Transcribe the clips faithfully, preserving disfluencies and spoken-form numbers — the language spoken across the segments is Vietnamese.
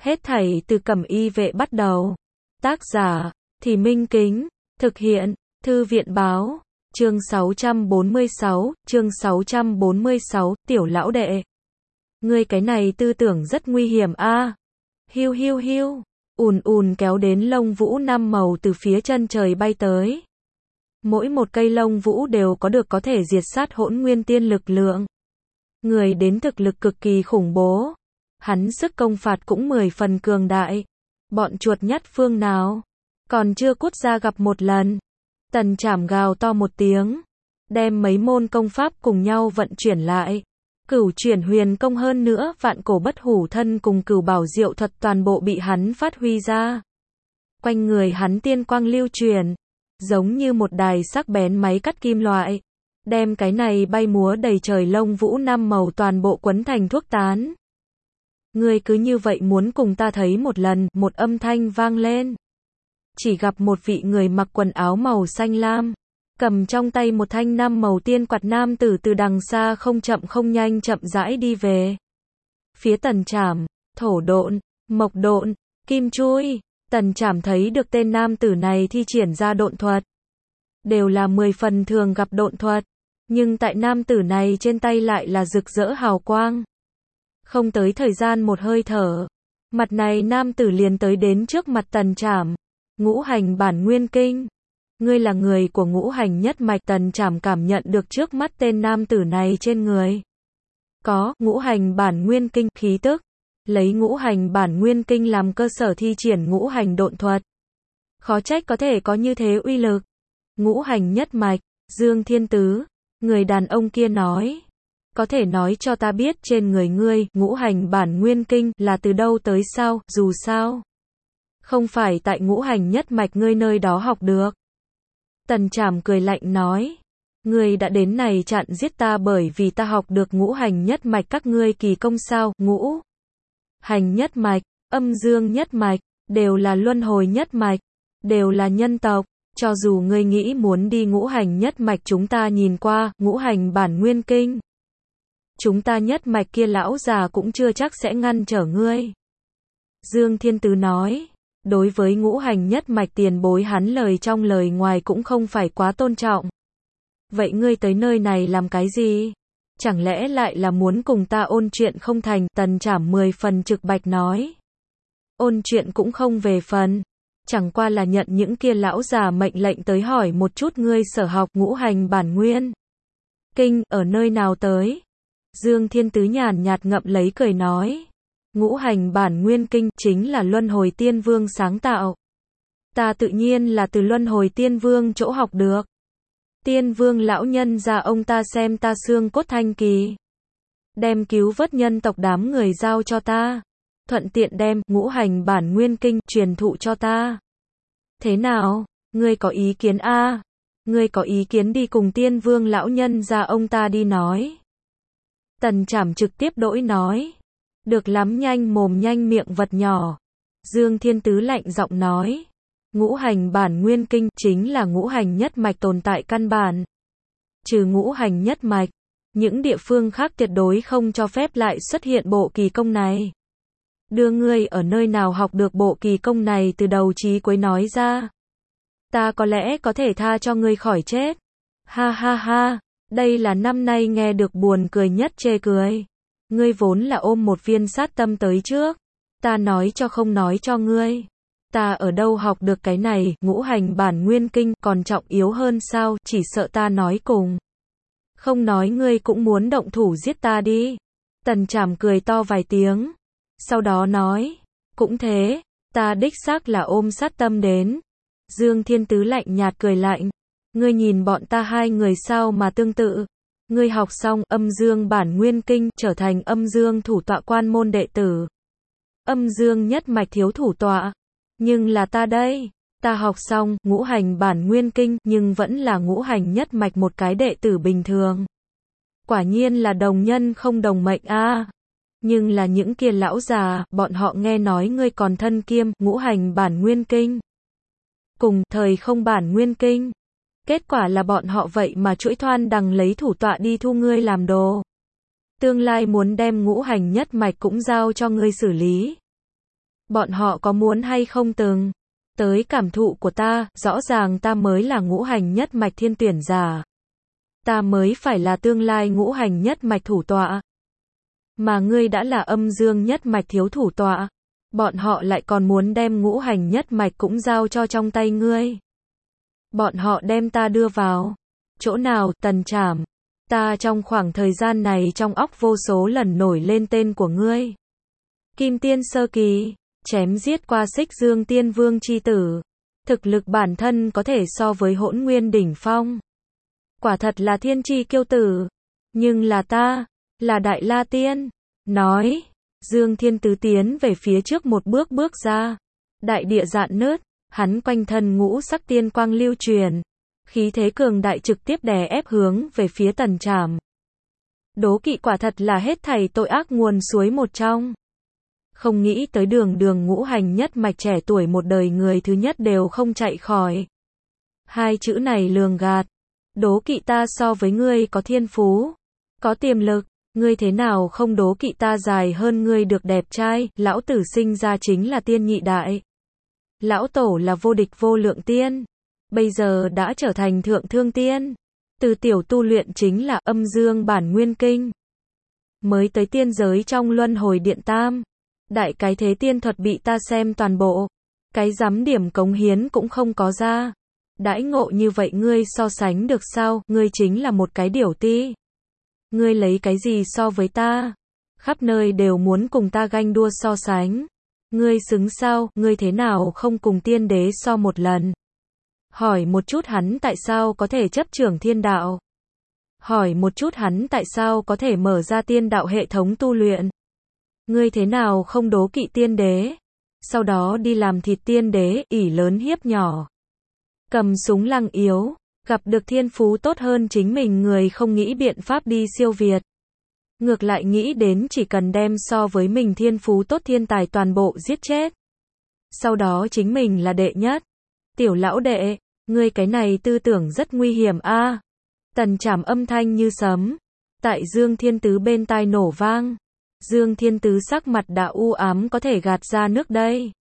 Hết thảy từ Cẩm Y Vệ bắt đầu. Tác giả, Thì Minh Kính. Thực hiện, Thư viện Báo. Chương sáu trăm bốn mươi sáu, chương sáu trăm bốn mươi sáu, tiểu lão đệ. Ngươi cái này tư tưởng rất nguy hiểm a. À. Hiu hiu hiu, ùn ùn kéo đến lông vũ năm màu từ phía chân trời bay tới. Mỗi một cây lông vũ đều có được có thể diệt sát hỗn nguyên tiên lực lượng. Người đến thực lực cực kỳ khủng bố. Hắn sức công phạt cũng mười phần cường đại. Bọn chuột nhắt phương nào còn chưa cút ra gặp một lần. Tần Trảm gào to một tiếng, đem mấy môn công pháp cùng nhau vận chuyển lại. Cửu chuyển huyền công hơn nữa, vạn cổ bất hủ thân cùng cửu bảo diệu thuật toàn bộ bị hắn phát huy ra. Quanh người hắn tiên quang lưu truyền, giống như một đài sắc bén máy cắt kim loại, đem cái này bay múa đầy trời lông vũ năm màu toàn bộ quấn thành thuốc tán. Ngươi cứ như vậy muốn cùng ta thấy một lần, một âm thanh vang lên. Chỉ gặp một vị người mặc quần áo màu xanh lam, cầm trong tay một thanh năm màu tiên quạt nam tử từ đằng xa không chậm không nhanh chậm rãi đi về. Phía Tần Trảm, thổ độn, mộc độn, kim chui, Tần Trảm thấy được tên nam tử này thi triển ra độn thuật. Đều là mười phần thường gặp độn thuật, nhưng tại nam tử này trên tay lại là rực rỡ hào quang. Không tới thời gian một hơi thở, mặt này nam tử liền tới đến trước mặt Tần Trảm. Ngũ hành bản nguyên kinh. Ngươi là người của ngũ hành nhất mạch. Tần Trảm cảm nhận được trước mắt tên nam tử này trên người có ngũ hành bản nguyên kinh khí tức, lấy ngũ hành bản nguyên kinh làm cơ sở thi triển ngũ hành độn thuật. Khó trách có thể có như thế uy lực. Ngũ hành nhất mạch, Dương Thiên Tứ, người đàn ông kia nói, có thể nói cho ta biết trên người ngươi ngũ hành bản nguyên kinh là từ đâu tới sao? Dù sao không phải tại ngũ hành nhất mạch ngươi nơi đó học được. Tần Trảm cười lạnh nói, ngươi đã đến này chặn giết ta bởi vì ta học được ngũ hành nhất mạch các ngươi kỳ công sao? Ngũ hành nhất mạch, âm dương nhất mạch, đều là luân hồi nhất mạch, đều là nhân tộc. Cho dù ngươi nghĩ muốn đi ngũ hành nhất mạch, chúng ta nhìn qua ngũ hành bản nguyên kinh, chúng ta nhất mạch kia lão già cũng chưa chắc sẽ ngăn trở ngươi. Dương Thiên Tứ nói, đối với ngũ hành nhất mạch tiền bối hắn lời trong lời ngoài cũng không phải quá tôn trọng. Vậy ngươi tới nơi này làm cái gì? Chẳng lẽ lại là muốn cùng ta ôn chuyện không thành? Tần Trảm mười phần trực bạch nói. Ôn chuyện cũng không về phần, chẳng qua là nhận những kia lão già mệnh lệnh tới hỏi một chút ngươi sở học ngũ hành bản nguyên kinh ở nơi nào tới. Dương Thiên Tứ nhàn nhạt ngậm lấy cười nói, ngũ hành bản nguyên kinh chính là Luân Hồi Tiên Vương sáng tạo. Ta tự nhiên là từ Luân Hồi Tiên Vương chỗ học được. Tiên Vương lão nhân ra ông ta xem ta xương cốt thanh kỳ, đem cứu vớt nhân tộc đám người giao cho ta, thuận tiện đem ngũ hành bản nguyên kinh truyền thụ cho ta. Thế nào, ngươi có ý kiến a? À? Ngươi có ý kiến đi cùng Tiên Vương lão nhân ra ông ta đi nói. Tần Trảm trực tiếp đổi nói, được lắm, nhanh mồm nhanh miệng vật nhỏ. Dương Thiên Tứ lạnh giọng nói, ngũ hành bản nguyên kinh chính là ngũ hành nhất mạch tồn tại căn bản. Trừ ngũ hành nhất mạch, những địa phương khác tuyệt đối không cho phép lại xuất hiện bộ kỳ công này. Đưa ngươi ở nơi nào học được bộ kỳ công này từ đầu chí cuối nói ra. Ta có lẽ có thể tha cho ngươi khỏi chết. Ha ha ha, đây là năm nay nghe được buồn cười nhất chê cười. Ngươi vốn là ôm một viên sát tâm tới trước. Ta nói cho không nói cho ngươi. Ta ở đâu học được cái này, ngũ hành bản nguyên kinh còn trọng yếu hơn sao? Chỉ sợ ta nói cùng không nói ngươi cũng muốn động thủ giết ta đi. Tần Trảm cười to vài tiếng, sau đó nói, cũng thế, ta đích xác là ôm sát tâm đến. Dương Thiên Tứ lạnh nhạt cười lạnh, ngươi nhìn bọn ta hai người sao mà tương tự. Ngươi học xong âm dương bản nguyên kinh, trở thành âm dương thủ tọa quan môn đệ tử. Âm dương nhất mạch thiếu thủ tọa. Nhưng là ta đây, ta học xong ngũ hành bản nguyên kinh, nhưng vẫn là ngũ hành nhất mạch một cái đệ tử bình thường. Quả nhiên là đồng nhân không đồng mệnh a. À. Nhưng là những kia lão già, bọn họ nghe nói ngươi còn thân kiêm ngũ hành bản nguyên kinh cùng thời không bản nguyên kinh. Kết quả là bọn họ vậy mà chuỗi thoan đằng lấy thủ tọa đi thu ngươi làm đồ. Tương lai muốn đem ngũ hành nhất mạch cũng giao cho ngươi xử lý. Bọn họ có muốn hay không từng tới cảm thụ của ta, rõ ràng ta mới là ngũ hành nhất mạch thiên tuyển giả. Ta mới phải là tương lai ngũ hành nhất mạch thủ tọa. Mà ngươi đã là âm dương nhất mạch thiếu thủ tọa. Bọn họ lại còn muốn đem ngũ hành nhất mạch cũng giao cho trong tay ngươi. Bọn họ đem ta đưa vào chỗ nào, Tần Trảm? Ta trong khoảng thời gian này trong óc vô số lần nổi lên tên của ngươi. Kim tiên sơ kỳ, chém giết qua Xích Dương Tiên Vương chi tử. Thực lực bản thân có thể so với Hỗn Nguyên đỉnh phong. Quả thật là thiên chi kiêu tử. Nhưng là ta, là Đại La Tiên. Nói, Dương Thiên Tứ tiến về phía trước một bước bước ra. Đại địa dạn nứt, hắn quanh thân ngũ sắc tiên quang lưu truyền. Khí thế cường đại trực tiếp đè ép hướng về phía Tần Trảm. Đố kỵ quả thật là hết thảy tội ác nguồn suối một trong. Không nghĩ tới đường đường ngũ hành nhất mạch trẻ tuổi một đời người thứ nhất đều không chạy khỏi. Hai chữ này lường gạt. Đố kỵ ta so với ngươi có thiên phú, có tiềm lực, ngươi thế nào không đố kỵ ta dài hơn ngươi được đẹp trai, lão tử sinh ra chính là tiên nhị đại. Lão tổ là vô địch vô lượng tiên, bây giờ đã trở thành thượng thương tiên. Từ tiểu tu luyện chính là âm dương bản nguyên kinh. Mới tới tiên giới trong luân hồi điện tam. Đại cái thế tiên thuật bị ta xem toàn bộ. Cái dám điểm cống hiến cũng không có ra. Đãi ngộ như vậy ngươi so sánh được sao, ngươi chính là một cái điểu ti. Ngươi lấy cái gì so với ta? Khắp nơi đều muốn cùng ta ganh đua so sánh. Ngươi xứng sao, ngươi thế nào không cùng tiên đế so một lần? Hỏi một chút hắn tại sao có thể chấp trưởng thiên đạo? Hỏi một chút hắn tại sao có thể mở ra tiên đạo hệ thống tu luyện? Ngươi thế nào không đố kỵ tiên đế? Sau đó đi làm thịt tiên đế, ỷ lớn hiếp nhỏ. Cầm súng lăng yếu, gặp được thiên phú tốt hơn chính mình người không nghĩ biện pháp đi siêu việt. Ngược lại nghĩ đến chỉ cần đem so với mình thiên phú tốt thiên tài toàn bộ giết chết. Sau đó chính mình là đệ nhất. Tiểu lão đệ, ngươi cái này tư tưởng rất nguy hiểm a. À. Tần Trảm âm thanh như sấm. Tại Dương Thiên Tứ bên tai nổ vang. Dương Thiên Tứ sắc mặt đã u ám có thể gạt ra nước đây.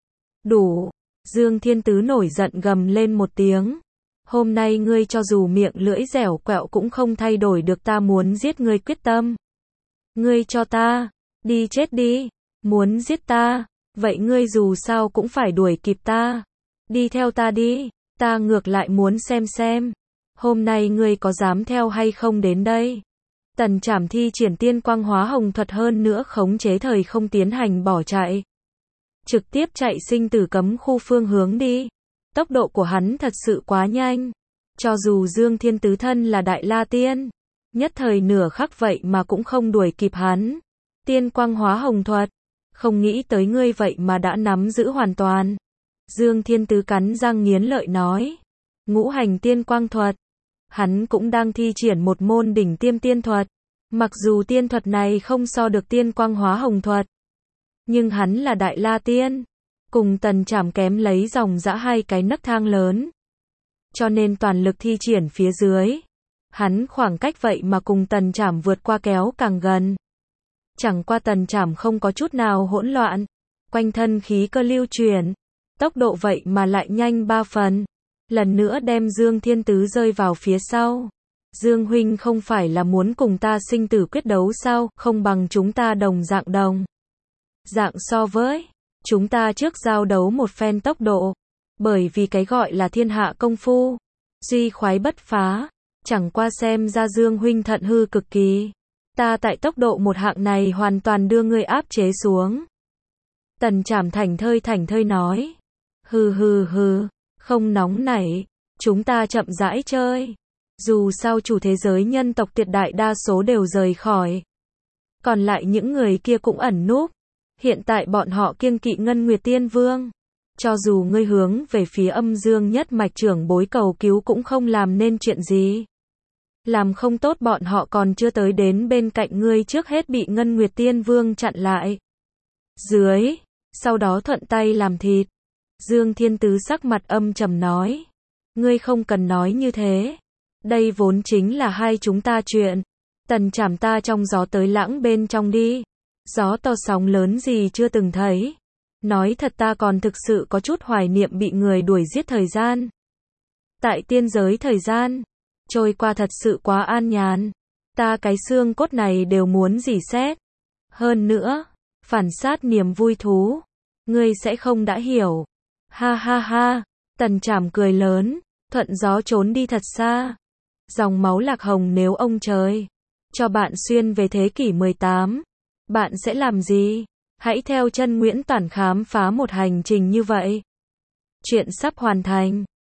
Đủ. Dương Thiên Tứ nổi giận gầm lên một tiếng. Hôm nay ngươi cho dù miệng lưỡi dẻo quẹo cũng không thay đổi được ta muốn giết ngươi quyết tâm. Ngươi cho ta, đi chết đi, muốn giết ta, vậy ngươi dù sao cũng phải đuổi kịp ta. Đi theo ta đi, ta ngược lại muốn xem xem. Hôm nay ngươi có dám theo hay không đến đây. Tần Trảm thi triển tiên quang hóa hồng thuật hơn nữa khống chế thời không tiến hành bỏ chạy. Trực tiếp chạy sinh tử cấm khu phương hướng đi. Tốc độ của hắn thật sự quá nhanh. Cho dù Dương Thiên Tứ thân là Đại La Tiên, nhất thời nửa khắc vậy mà cũng không đuổi kịp hắn. Tiên quang hóa hồng thuật, không nghĩ tới ngươi vậy mà đã nắm giữ hoàn toàn. Dương Thiên Tứ cắn răng nghiến lợi nói. Ngũ hành tiên quang thuật. Hắn cũng đang thi triển một môn đỉnh tiêm tiên thuật. Mặc dù tiên thuật này không so được tiên quang hóa hồng thuật. Nhưng hắn là Đại La Tiên. Cùng Tần Trảm kém lấy dòng dã hai cái nấc thang lớn. Cho nên toàn lực thi triển phía dưới. Hắn khoảng cách vậy mà cùng Tần Trảm vượt qua kéo càng gần. Chẳng qua Tần Trảm không có chút nào hỗn loạn. Quanh thân khí cơ lưu chuyển. Tốc độ vậy mà lại nhanh ba phần. Lần nữa đem Dương Thiên Tứ rơi vào phía sau. Dương huynh không phải là muốn cùng ta sinh tử quyết đấu sao, không bằng chúng ta đồng dạng đồng. Dạng so với, chúng ta trước giao đấu một phen tốc độ. Bởi vì cái gọi là thiên hạ công phu. Duy khoái bất phá. Chẳng qua xem ra Dương huynh thận hư cực kỳ. Ta tại tốc độ một hạng này hoàn toàn đưa ngươi áp chế xuống. Tần Trảm thảnh thơi thảnh thơi nói. Hừ hừ hừ, không nóng nảy, chúng ta chậm rãi chơi. Dù sao chủ thế giới nhân tộc tuyệt đại đa số đều rời khỏi. Còn lại những người kia cũng ẩn núp. Hiện tại bọn họ kiêng kỵ Ngân Nguyệt Tiên Vương. Cho dù ngươi hướng về phía âm dương nhất mạch trưởng bối cầu cứu cũng không làm nên chuyện gì. Làm không tốt bọn họ còn chưa tới đến bên cạnh ngươi trước hết bị Ngân Nguyệt Tiên Vương chặn lại. Dưới, sau đó thuận tay làm thịt. Dương Thiên Tứ sắc mặt âm trầm nói. Ngươi không cần nói như thế. Đây vốn chính là hai chúng ta chuyện. Tần Trảm ta trong gió tới lãng bên trong đi. Gió to sóng lớn gì chưa từng thấy. Nói thật ta còn thực sự có chút hoài niệm bị người đuổi giết thời gian. Tại tiên giới thời gian, trôi qua thật sự quá an nhàn. Ta cái xương cốt này đều muốn rỉ sét. Hơn nữa, phản sát niềm vui thú. Ngươi sẽ không đã hiểu. Ha ha ha, Tần Trảm cười lớn, thuận gió trốn đi thật xa. Dòng máu lạc hồng nếu ông trời cho bạn xuyên về thế kỷ mười tám, bạn sẽ làm gì? Hãy theo chân Nguyễn Toản khám phá một hành trình như vậy. Chuyện sắp hoàn thành.